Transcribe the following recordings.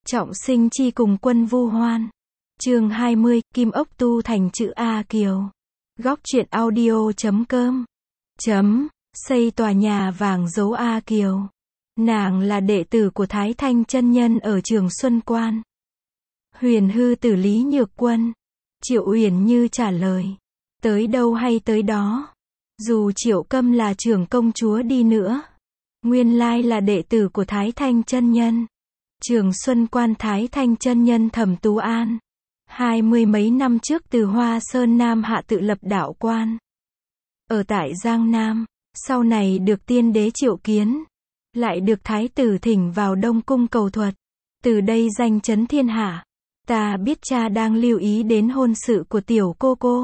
Trọng sinh chi cùng quân vu hoan. Chương 20, Kim ốc tu thành chữ A Kiều. Góc truyện audio.com. Xây tòa nhà vàng dấu A Kiều. Nàng là đệ tử của Thái Thanh chân nhân ở Trường Xuân Quan. Huyền hư tử Lý Nhược Quân. Triệu Uyển Như trả lời. Tới đâu hay tới đó. Dù Triệu Câm là trưởng công chúa đi nữa, nguyên lai là đệ tử của Thái Thanh chân nhân. Trường Xuân Quan Thái Thanh chân nhân Thẩm Tú An. 20 mấy năm trước từ Hoa Sơn Nam hạ tự lập đạo quan. Ở tại Giang Nam, sau này được tiên đế triệu kiến. Lại được thái tử thỉnh vào Đông Cung cầu thuật. Từ đây danh chấn thiên hạ. Ta biết cha đang lưu ý đến hôn sự của tiểu cô.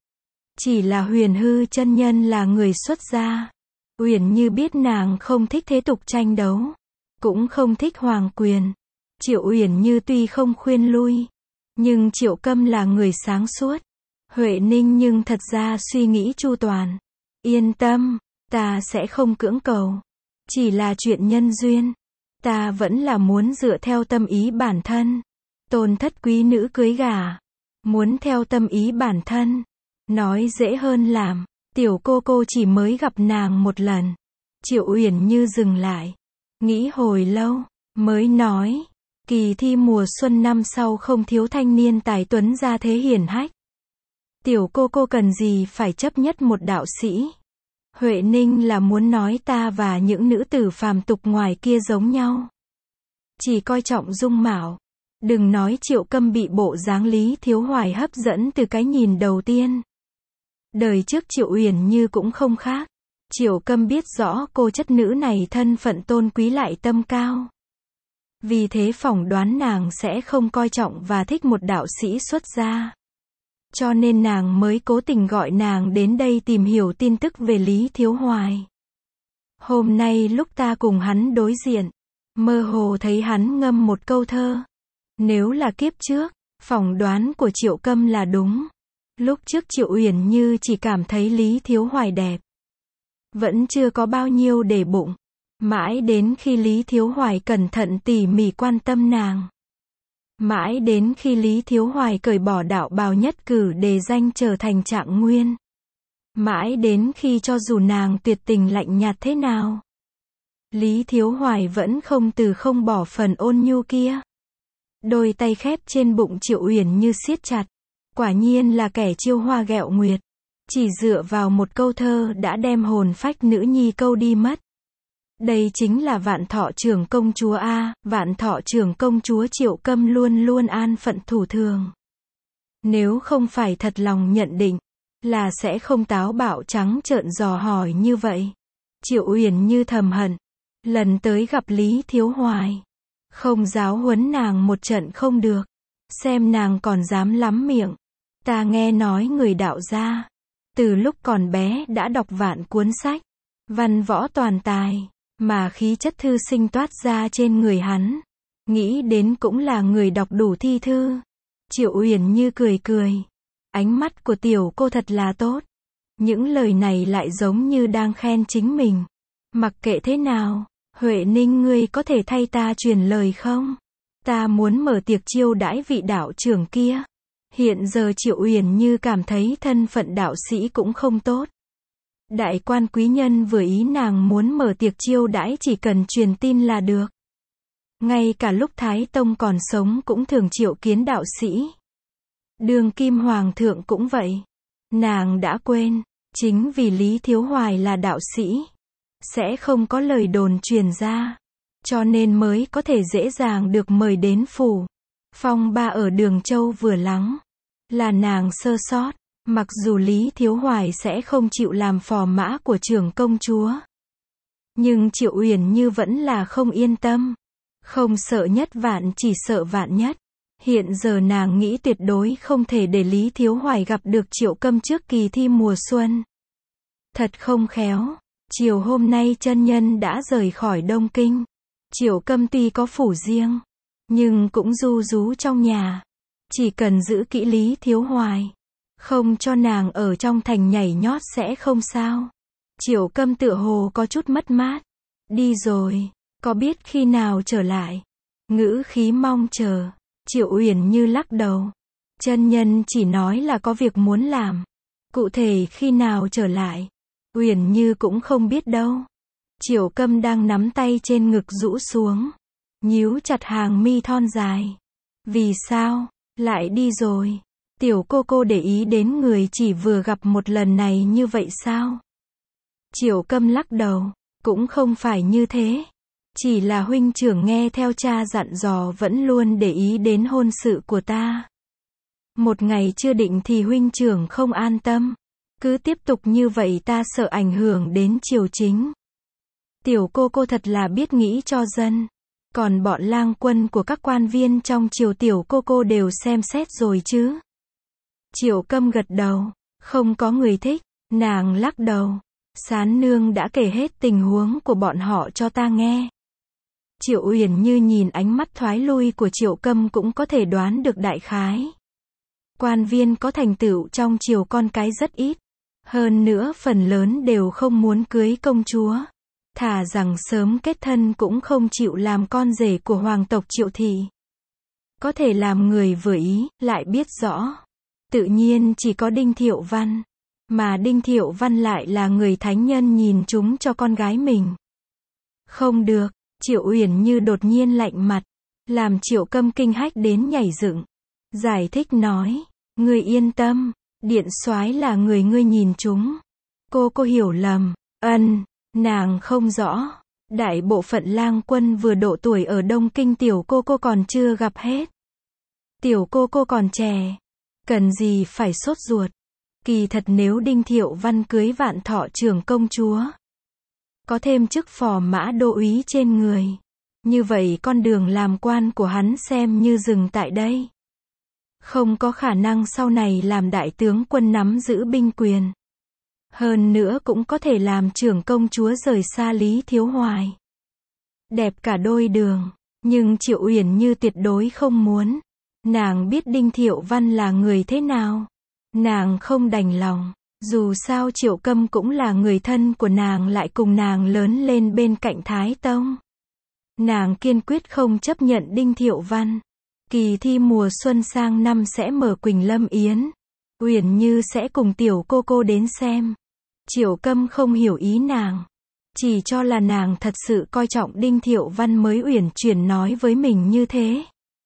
Chỉ là Huyền hư chân nhân là người xuất gia. Uyển Như biết nàng không thích thế tục tranh đấu, cũng không thích hoàng quyền. Triệu Uyển Như tuy không khuyên lui, nhưng Triệu Câm là người sáng suốt. Huệ Ninh nhưng thật ra suy nghĩ chu toàn. Yên tâm, ta sẽ không cưỡng cầu. Chỉ là chuyện nhân duyên. Ta vẫn là muốn dựa theo tâm ý bản thân. Tôn thất quý nữ cưới gả. Muốn theo tâm ý bản thân. Nói dễ hơn làm. Tiểu cô chỉ mới gặp nàng một lần. Triệu Uyển Như dừng lại. Nghĩ hồi lâu, mới nói. Kỳ thi mùa xuân năm sau không thiếu thanh niên tài tuấn ra thế hiển hách. Tiểu cô cần gì phải chấp nhất một đạo sĩ. Huệ Ninh là muốn nói ta và những nữ tử phàm tục ngoài kia giống nhau. Chỉ coi trọng dung mạo. Đừng nói Triệu Câm bị bộ dáng Lý Thiếu Hoài hấp dẫn từ cái nhìn đầu tiên. Đời trước Triệu Uyển Như cũng không khác. Triệu Câm biết rõ cô chất nữ này thân phận tôn quý lại tâm cao. Vì thế phỏng đoán nàng sẽ không coi trọng và thích một đạo sĩ xuất gia. Cho nên nàng mới cố tình gọi nàng đến đây tìm hiểu tin tức về Lý Thiếu Hoài. Hôm nay lúc ta cùng hắn đối diện, mơ hồ thấy hắn ngâm một câu thơ. Nếu là kiếp trước, phỏng đoán của Triệu Câm là đúng. Lúc trước Triệu Uyển Như chỉ cảm thấy Lý Thiếu Hoài đẹp. Vẫn chưa có bao nhiêu để bụng. Mãi đến khi Lý Thiếu Hoài cẩn thận tỉ mỉ quan tâm nàng. Mãi đến khi Lý Thiếu Hoài cởi bỏ đạo bào nhất cử đề danh trở thành Trạng Nguyên. Mãi đến khi cho dù nàng tuyệt tình lạnh nhạt thế nào, Lý Thiếu Hoài vẫn không từ không bỏ phần ôn nhu kia. Đôi tay khép trên bụng Triệu Uyển Như siết chặt. Quả nhiên là kẻ chiêu hoa ghẹo nguyệt. Chỉ dựa vào một câu thơ đã đem hồn phách nữ nhi câu đi mất. Đây chính là Vạn Thọ trưởng công chúa A. Vạn Thọ trưởng công chúa Triệu Câm luôn luôn an phận thủ thường. Nếu không phải thật lòng nhận định, là sẽ không táo bạo trắng trợn dò hỏi như vậy. Triệu Uyển Như thầm hận. Lần tới gặp Lý Thiếu Hoài, không giáo huấn nàng một trận không được. Xem nàng còn dám lắm miệng. Ta nghe nói người đạo gia, từ lúc còn bé đã đọc vạn cuốn sách, văn võ toàn tài, mà khí chất thư sinh toát ra trên người hắn. Nghĩ đến cũng là người đọc đủ thi thư. Triệu Uyển Như cười. Ánh mắt của tiểu cô thật là tốt. Những lời này lại giống như đang khen chính mình. Mặc kệ thế nào, Huệ Ninh ngươi có thể thay ta truyền lời không? Ta muốn mở tiệc chiêu đãi vị đạo trưởng kia. Hiện giờ Triệu Uyển Như cảm thấy thân phận đạo sĩ cũng không tốt. Đại quan quý nhân vừa ý nàng muốn mở tiệc chiêu đãi chỉ cần truyền tin là được. Ngay cả lúc Thái Tông còn sống cũng thường triệu kiến đạo sĩ. Đường Kim Hoàng thượng cũng vậy. Nàng đã quên, chính vì Lý Thiếu Hoài là đạo sĩ, sẽ không có lời đồn truyền ra. Cho nên mới có thể dễ dàng được mời đến phủ. Phong ba ở Đường Châu vừa lắng. Là nàng sơ sót. Mặc dù Lý Thiếu Hoài sẽ không chịu làm phò mã của trưởng công chúa. Nhưng Triệu Uyển Như vẫn là không yên tâm. Không sợ nhất vạn chỉ sợ vạn nhất. Hiện giờ nàng nghĩ tuyệt đối không thể để Lý Thiếu Hoài gặp được Triệu Câm trước kỳ thi mùa xuân. Thật không khéo. Chiều hôm nay chân nhân đã rời khỏi Đông Kinh. Triệu Câm tuy có phủ riêng, nhưng cũng ru rú trong nhà. Chỉ cần giữ kỹ Lý Thiếu Hoài, không cho nàng ở trong thành nhảy nhót sẽ không sao. Triệu Câm tựa hồ có chút mất mát. Đi rồi, có biết khi nào trở lại? ngữ khí mong chờ. Triệu Uyển Như lắc đầu. Chân nhân chỉ nói là có việc muốn làm. Cụ thể khi nào trở lại, Uyển Như cũng không biết đâu. Triệu Câm đang nắm tay trên ngực rũ xuống, nhíu chặt hàng mi thon dài. Vì sao, lại đi rồi? Tiểu cô để ý đến người chỉ vừa gặp một lần này như vậy sao? Triệu Câm lắc đầu, cũng không phải như thế. Chỉ là huynh trưởng nghe theo cha dặn dò vẫn luôn để ý đến hôn sự của ta. Một ngày chưa định thì huynh trưởng không an tâm. Cứ tiếp tục như vậy ta sợ ảnh hưởng đến triều chính. Tiểu cô thật là biết nghĩ cho dân. Còn bọn lang quân của các quan viên trong triều tiểu cô đều xem xét rồi chứ? Triệu Câm gật đầu. Không có người thích. Nàng lắc đầu. Sán nương đã kể hết tình huống của bọn họ cho ta nghe. Triệu Uyển Như nhìn ánh mắt thoái lui của Triệu Câm cũng có thể đoán được đại khái. Quan viên có thành tựu trong triều con cái rất ít. Hơn nữa phần lớn đều không muốn cưới công chúa. Thà rằng sớm kết thân cũng không chịu làm con rể của hoàng tộc Triệu thị. Có thể làm người vừa ý, lại biết rõ. Tự nhiên chỉ có Đinh Thiệu Văn. Mà Đinh Thiệu Văn lại là người thánh nhân nhìn chúng cho con gái mình. Không được, Triệu Uyển Như đột nhiên lạnh mặt. Làm Triệu Câm kinh hách đến nhảy dựng. Giải thích nói. Ngươi yên tâm, điện soái là người ngươi nhìn chúng. Cô hiểu lầm. Nàng không rõ. Đại bộ phận lang quân vừa độ tuổi ở Đông Kinh tiểu cô còn chưa gặp hết. Tiểu cô còn trẻ. Cần gì phải sốt ruột. Kỳ thật nếu Đinh Thiệu Văn cưới Vạn Thọ trưởng công chúa, có thêm chức phò mã đô úy trên người, như vậy con đường làm quan của hắn xem như dừng tại đây. Không có khả năng sau này làm đại tướng quân nắm giữ binh quyền. Hơn nữa cũng có thể làm trưởng công chúa rời xa Lý Thiếu Hoài. Đẹp cả đôi đường. Nhưng Triệu Uyển Như tuyệt đối không muốn. Nàng biết Đinh Thiệu Văn là người thế nào. Nàng không đành lòng. Dù sao Triệu Câm cũng là người thân của nàng, lại cùng nàng lớn lên bên cạnh Thái Tông. Nàng kiên quyết không chấp nhận Đinh Thiệu Văn. Kỳ thi mùa xuân sang năm sẽ mở Quỳnh Lâm Yến. Uyển Như sẽ cùng tiểu cô đến xem. Triệu Câm không hiểu ý nàng. Chỉ cho là nàng thật sự coi trọng Đinh Thiệu Văn mới uyển chuyển nói với mình như thế.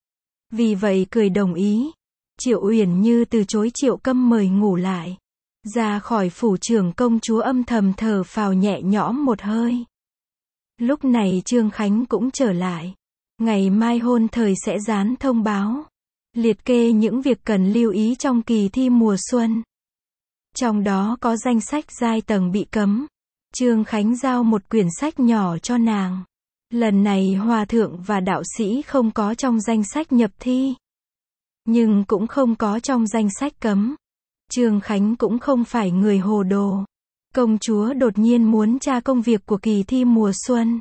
Vì vậy cười đồng ý. Triệu Uyển Như từ chối Triệu Câm mời ngủ lại. Ra khỏi phủ trưởng công chúa âm thầm thở phào nhẹ nhõm một hơi. Lúc này Trương Khánh cũng trở lại. Ngày mai hôn thời sẽ dán thông báo. Liệt kê những việc cần lưu ý trong kỳ thi mùa xuân. Trong đó có danh sách giai tầng bị cấm. Trương Khánh giao một quyển sách nhỏ cho nàng. Lần này hòa thượng và đạo sĩ không có trong danh sách nhập thi. Nhưng cũng không có trong danh sách cấm. Trương Khánh cũng không phải người hồ đồ. Công chúa đột nhiên muốn tra công việc của kỳ thi mùa xuân.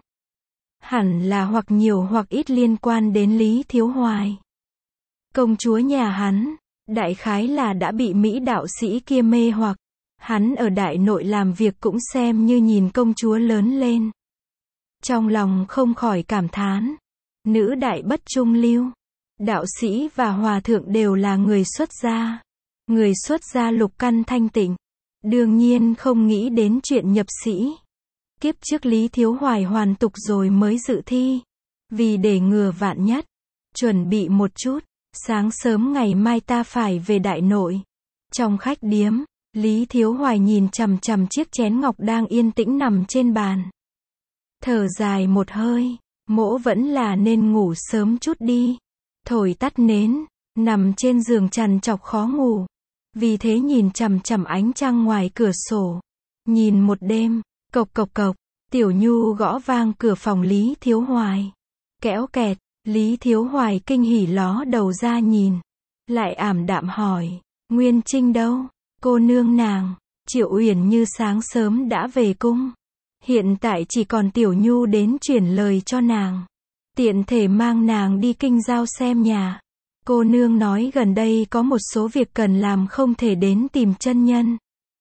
Hẳn là hoặc nhiều hoặc ít liên quan đến Lý Thiếu Hoài. Công chúa nhà hắn, đại khái là đã bị Mỹ đạo sĩ kia mê hoặc. Hắn ở đại nội làm việc cũng xem như nhìn công chúa lớn lên. Trong lòng không khỏi cảm thán. Nữ đại bất trung lưu. Đạo sĩ và hòa thượng đều là người xuất gia. Người xuất gia lục căn thanh tịnh. Đương nhiên không nghĩ đến chuyện nhập sĩ. Kiếp trước Lý Thiếu Hoài hoàn tục rồi mới dự thi. Vì để ngừa vạn nhất. Chuẩn bị một chút. Sáng sớm ngày mai ta phải về đại nội. Trong khách điếm, Lý Thiếu Hoài nhìn chằm chằm chiếc chén ngọc đang yên tĩnh nằm trên bàn. Thở dài một hơi. Mỗ vẫn là nên ngủ sớm chút đi. Thổi tắt nến. Nằm trên giường trằn trọc khó ngủ. Vì thế nhìn chằm chằm ánh trăng ngoài cửa sổ. Nhìn một đêm. Cộc cộc cộc. Tiểu Nhu gõ vang cửa phòng Lý Thiếu Hoài. Kéo kẹt. Lý Thiếu Hoài kinh hỉ ló đầu ra nhìn. Lại ảm đạm hỏi. Nguyên Trinh đâu? Cô nương nàng. Triệu Uyển Như sáng sớm đã về cung. Hiện tại chỉ còn Tiểu Nhu đến chuyển lời cho nàng. Tiện thể mang nàng đi kinh giao xem nhà. Cô nương nói gần đây có một số việc cần làm không thể đến tìm chân nhân.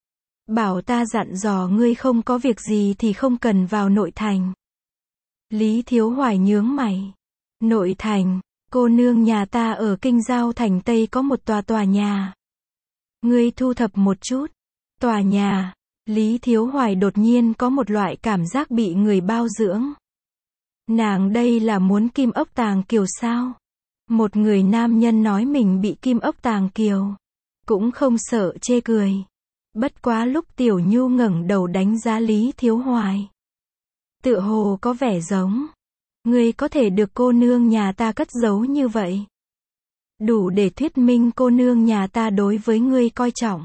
Bảo ta dặn dò ngươi không có việc gì thì không cần vào nội thành. Lý Thiếu Hoài nhướng mày. Nội thành, cô nương nhà ta ở Kinh Giao thành Tây có một tòa nhà. Ngươi thu thập một chút. Tòa nhà, Lý Thiếu Hoài đột nhiên có một loại cảm giác bị người bao dưỡng. Nàng đây là muốn kim ốc tàng kiều sao? Một người nam nhân nói mình bị kim ốc tàng kiều. Cũng không sợ chê cười. Bất quá lúc Tiểu Nhu ngẩng đầu đánh giá Lý Thiếu Hoài. Tựa hồ có vẻ giống. Ngươi có thể được cô nương nhà ta cất giấu như vậy. Đủ để thuyết minh cô nương nhà ta đối với ngươi coi trọng.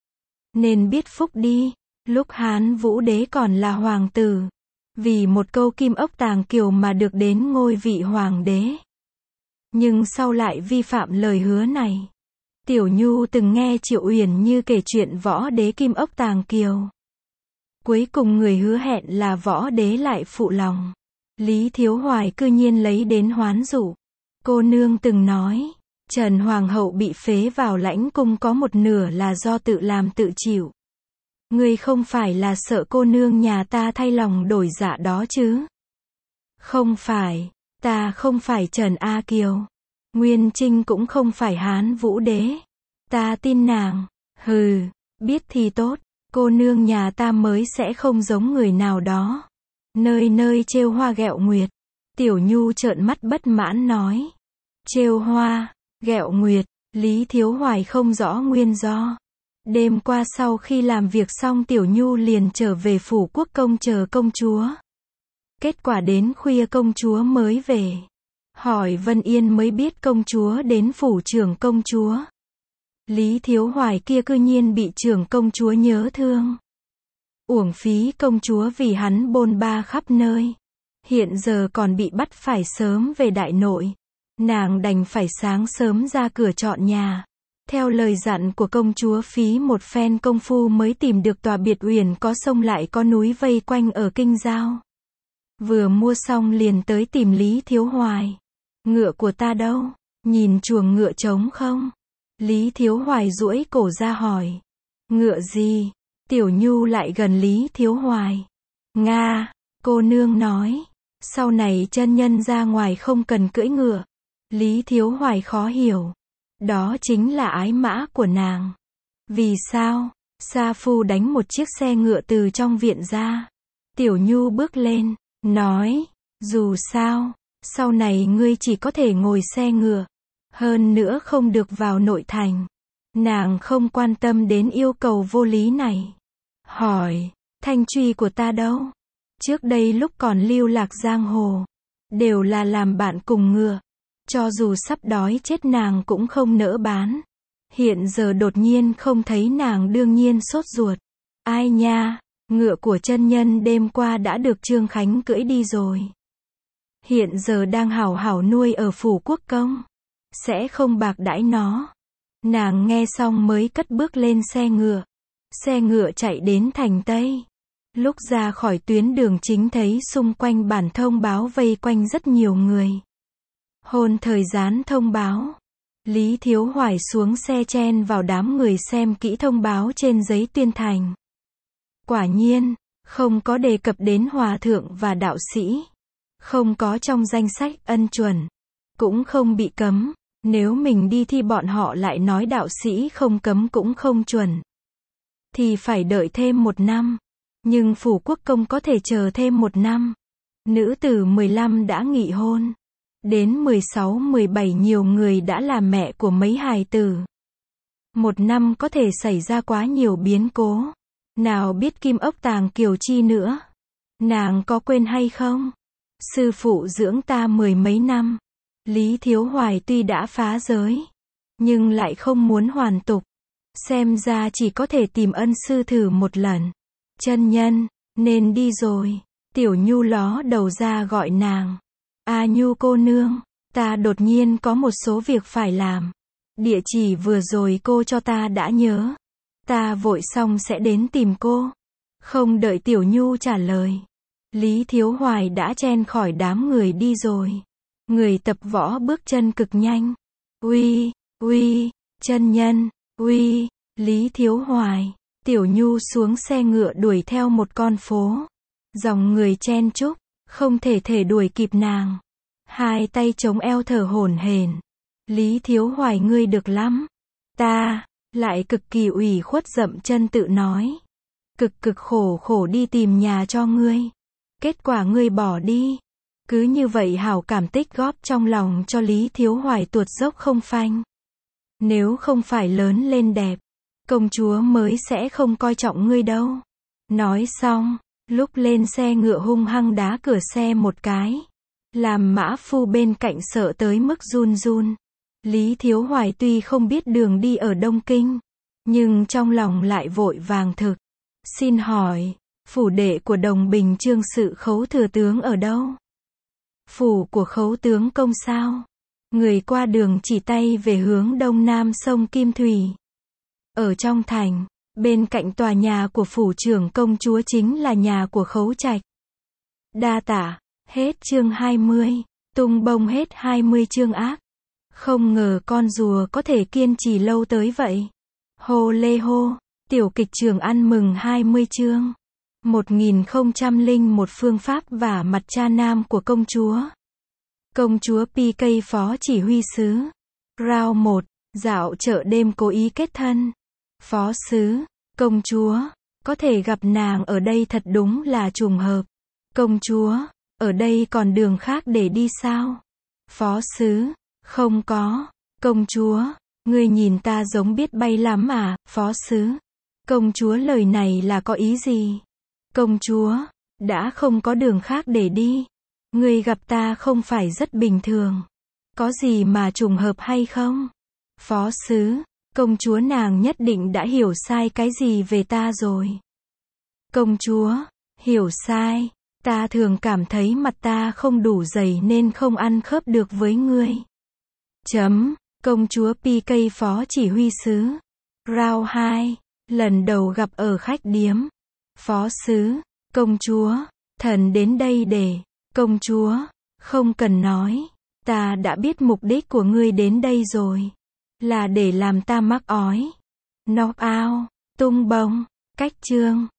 Nên biết phúc đi, lúc Hán Vũ Đế còn là hoàng tử. Vì một câu kim ốc tàng kiều mà được đến ngôi vị hoàng đế. Nhưng sau lại vi phạm lời hứa này. Tiểu Nhu từng nghe Triệu Uyển Như kể chuyện võ đế kim ốc tàng kiều. Cuối cùng người hứa hẹn là võ đế lại phụ lòng. Lý Thiếu Hoài cư nhiên lấy đến hoán dụ. Cô nương từng nói, Trần Hoàng hậu bị phế vào lãnh cung có một nửa là do tự làm tự chịu. Ngươi không phải là sợ cô nương nhà ta thay lòng đổi dạ đó chứ? Không phải, ta không phải Trần A Kiều. Nguyên Trinh cũng không phải Hán Vũ Đế. Ta tin nàng. Hừ, biết thì tốt, cô nương nhà ta mới sẽ không giống người nào đó. Nơi nơi trêu hoa ghẹo nguyệt. Tiểu Nhu trợn mắt bất mãn nói. Trêu hoa, ghẹo nguyệt, Lý Thiếu Hoài không rõ nguyên do. Đêm qua sau khi làm việc xong Tiểu Nhu liền trở về phủ quốc công chờ công chúa. Kết quả đến khuya công chúa mới về. Hỏi Vân Yên mới biết công chúa đến phủ trưởng công chúa. Lý Thiếu Hoài kia cư nhiên bị trưởng công chúa nhớ thương. Uổng phí công chúa vì hắn bôn ba khắp nơi. Hiện giờ còn bị bắt phải sớm về đại nội. Nàng đành phải sáng sớm ra cửa chọn nhà. Theo lời dặn của công chúa phí một phen công phu mới tìm được tòa biệt uyển có sông lại có núi vây quanh ở Kinh Giao. Vừa mua xong liền tới tìm Lý Thiếu Hoài. Ngựa của ta đâu? Nhìn chuồng ngựa trống không? Lý Thiếu Hoài duỗi cổ ra hỏi. Ngựa gì? Tiểu Nhu lại gần Lý Thiếu Hoài. Nga, cô nương nói. Sau này chân nhân ra ngoài không cần cưỡi ngựa. Lý Thiếu Hoài khó hiểu. Đó chính là ái mã của nàng. Vì sao? Sa phu đánh một chiếc xe ngựa từ trong viện ra. Tiểu Nhu bước lên, nói. Dù sao, sau này ngươi chỉ có thể ngồi xe ngựa. Hơn nữa không được vào nội thành. Nàng không quan tâm đến yêu cầu vô lý này. Hỏi, thanh truy của ta đâu? Trước đây lúc còn lưu lạc giang hồ, đều là làm bạn cùng ngựa. Cho dù sắp đói chết nàng cũng không nỡ bán. Hiện giờ đột nhiên không thấy nàng đương nhiên sốt ruột. Ai nha, ngựa của chân nhân đêm qua đã được Trương Khánh cưỡi đi rồi. Hiện giờ đang hảo hảo nuôi ở phủ quốc công. Sẽ không bạc đãi nó. Nàng nghe xong mới cất bước lên xe ngựa. Xe ngựa chạy đến thành Tây. Lúc ra khỏi tuyến đường chính thấy xung quanh bản thông báo vây quanh rất nhiều người. Hôn thời gian thông báo. Lý Thiếu Hoài xuống xe chen vào đám người xem kỹ thông báo trên giấy tuyên thành. Quả nhiên, không có đề cập đến hòa thượng và đạo sĩ. Không có trong danh sách ân chuẩn. Cũng không bị cấm. Nếu mình đi thì bọn họ lại nói đạo sĩ không cấm cũng không chuẩn. Thì phải đợi thêm 1 năm. Nhưng phủ quốc công có thể chờ thêm 1 năm. Nữ tử 15 đã nghị hôn. Đến 16-17 nhiều người đã là mẹ của mấy hài tử. 1 năm có thể xảy ra quá nhiều biến cố. Nào biết kim ốc tàng kiều chi nữa. Nàng có quên hay không? Sư phụ dưỡng ta 10 mấy năm. Lý Thiếu Hoài tuy đã phá giới, nhưng lại không muốn hoàn tục. Xem ra chỉ có thể tìm ân sư thử một lần. Chân nhân, nên đi rồi. Tiểu Nhu ló đầu ra gọi nàng. A Nhu cô nương, ta đột nhiên có một số việc phải làm. Địa chỉ vừa rồi cô cho ta đã nhớ. Ta vội xong sẽ đến tìm cô. Không đợi Tiểu Nhu trả lời. Lý Thiếu Hoài đã chen khỏi đám người đi rồi. Người tập võ bước chân cực nhanh. Uy, uy, chân nhân, uy, Lý Thiếu Hoài. Tiểu Nhu xuống xe ngựa đuổi theo một con phố. Dòng người chen chúc, không thể đuổi kịp nàng. Hai tay chống eo thở hổn hển. Lý Thiếu Hoài ngươi được lắm. Ta, lại cực kỳ ủy khuất dậm chân tự nói. Cực cực khổ khổ đi tìm nhà cho ngươi. Kết quả ngươi bỏ đi. Cứ như vậy hảo cảm tích góp trong lòng cho Lý Thiếu Hoài tuột dốc không phanh. Nếu không phải lớn lên đẹp, công chúa mới sẽ không coi trọng ngươi đâu. Nói xong, lúc lên xe ngựa hung hăng đá cửa xe một cái. Làm mã phu bên cạnh sợ tới mức run run. Lý Thiếu Hoài tuy không biết đường đi ở Đông Kinh, nhưng trong lòng lại vội vàng thực. Xin hỏi, phủ đệ của Đồng Bình Chương sự khấu thừa tướng ở đâu? Phủ của khấu tướng công sao? Người qua đường chỉ tay về hướng đông nam sông Kim Thủy. Ở trong thành, bên cạnh tòa nhà của phủ trưởng công chúa chính là nhà của khấu trạch. Đa tả, hết chương 20, tung bông hết 20 chương ác. Không ngờ con rùa có thể kiên trì lâu tới vậy. Hô lê hô, tiểu kịch trường ăn mừng 20 chương. 1001 phương pháp vả mặt cha nam của công chúa. Công chúa PK phó chỉ huy sứ. Round 1, dạo chợ đêm cố ý kết thân. Phó sứ, công chúa, có thể gặp nàng ở đây thật đúng là trùng hợp. Công chúa, ở đây còn đường khác để đi sao? Phó sứ, không có. Công chúa, ngươi nhìn ta giống biết bay lắm à, phó sứ. Công chúa lời này là có ý gì? Công chúa, đã không có đường khác để đi. Ngươi gặp ta không phải rất bình thường. Có gì mà trùng hợp hay không? Phó sứ, công chúa nàng nhất định đã hiểu sai cái gì về ta rồi. Công chúa, hiểu sai. Ta thường cảm thấy mặt ta không đủ dày nên không ăn khớp được với ngươi. Công chúa PK phó chỉ huy sứ. Round 2, lần đầu gặp ở khách điếm. Phó sứ, công chúa, thần đến đây để, công chúa, không cần nói, ta đã biết mục đích của ngươi đến đây rồi. Là để làm ta mắc ói. Knock out, tung bông, cách chương.